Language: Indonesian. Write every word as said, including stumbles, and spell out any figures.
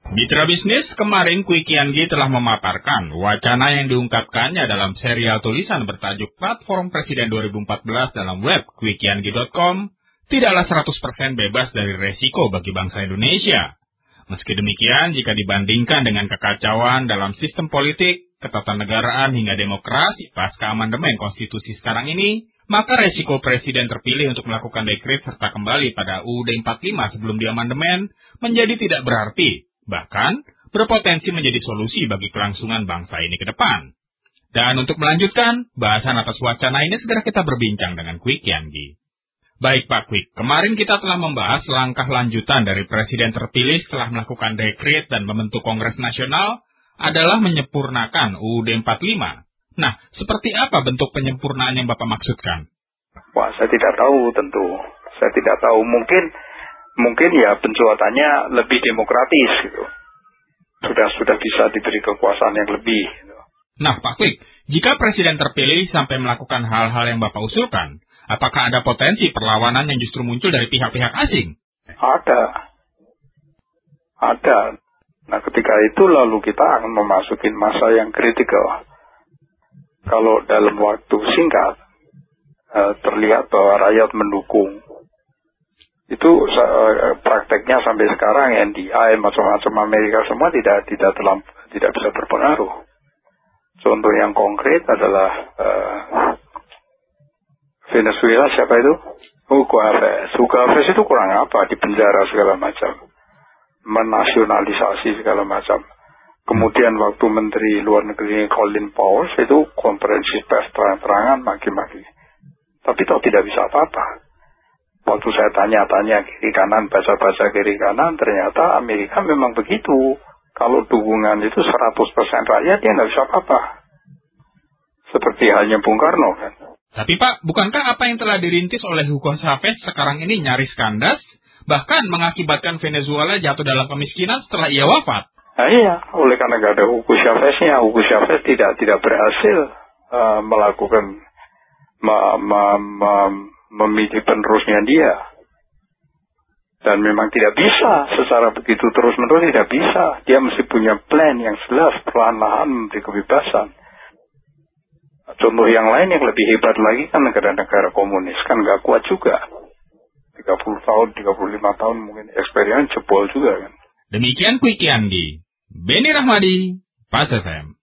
Mitra bisnis, kemarin Kwi Kian-gi telah memaparkan wacana yang diungkapkannya dalam serial tulisan bertajuk Platform Presiden dua ribu empat belas dalam web kwi kian gi dot com tidaklah seratus persen bebas dari resiko bagi bangsa Indonesia. Meski demikian, jika dibandingkan dengan kekacauan dalam sistem politik, ketatanegaraan hingga demokrasi pasca amandemen konstitusi sekarang ini, maka resiko presiden terpilih untuk melakukan dekret serta kembali pada U U D empat puluh lima sebelum diamandemen menjadi tidak berarti, bahkan berpotensi menjadi solusi bagi kelangsungan bangsa ini ke depan. Dan untuk melanjutkan, bahasan atas wacana ini segera kita berbincang dengan Kwi Kian-gi. Baik Pak Kwi, kemarin kita telah membahas langkah lanjutan dari presiden terpilih setelah melakukan dekret dan membentuk Kongres Nasional adalah menyempurnakan U U D empat puluh lima. Nah, seperti apa bentuk penyempurnaan yang Bapak maksudkan? Wah, saya tidak tahu tentu. Saya tidak tahu. Mungkin mungkin ya pencuatannya lebih demokratis gitu. Sudah sudah bisa diberi kekuasaan yang lebih. Gitu. Nah, Pak Kwi, jika presiden terpilih sampai melakukan hal-hal yang Bapak usulkan, apakah ada potensi perlawanan yang justru muncul dari pihak-pihak asing? Ada. Ada. Nah, ketika itu lalu kita akan memasuki masa yang kritikal. Kalau dalam waktu singkat uh, terlihat bahwa rakyat mendukung, itu uh, prakteknya sampai sekarang N D I macam-macam Amerika semua tidak tidak telam, tidak bisa berpengaruh. Contoh yang konkret adalah uh, Venezuela, siapa itu? Hugo Chavez. Hugo Chavez itu kurang apa? Di penjara segala macam, menasionalisasi segala macam. Kemudian waktu Menteri Luar Negeri Colin Powell itu konferensi pers terang-terangan maki-maki. Tapi toh tidak bisa apa-apa. Waktu saya tanya-tanya kiri kanan, baca-baca kiri kanan, ternyata Amerika memang begitu. Kalau dukungan itu seratus persen rakyat, dia nggak bisa apa-apa. Seperti halnya Bung Karno kan. Tapi Pak, bukankah apa yang telah dirintis oleh Hugo Chavez sekarang ini nyaris kandas, bahkan mengakibatkan Venezuela jatuh dalam kemiskinan setelah ia wafat? Nah iya, oleh karena nggak ada Hugo Chavez-nya, Hugo Chavez tidak tidak berhasil uh, melakukan me, me, me, memilih penerusnya dia. Dan memang tidak bisa secara begitu terus-menerus, tidak bisa. Dia mesti punya plan yang jelas, perlahan-lahan memberi kebebasan. Contoh yang lain yang lebih hebat lagi kan negara-negara komunis, kan nggak kuat juga. tiga puluh tahun, tiga puluh lima tahun mungkin eksperimen jebol juga kan. Demikian Kwi Kian-gi. Beni Rahmadi, Pas F M.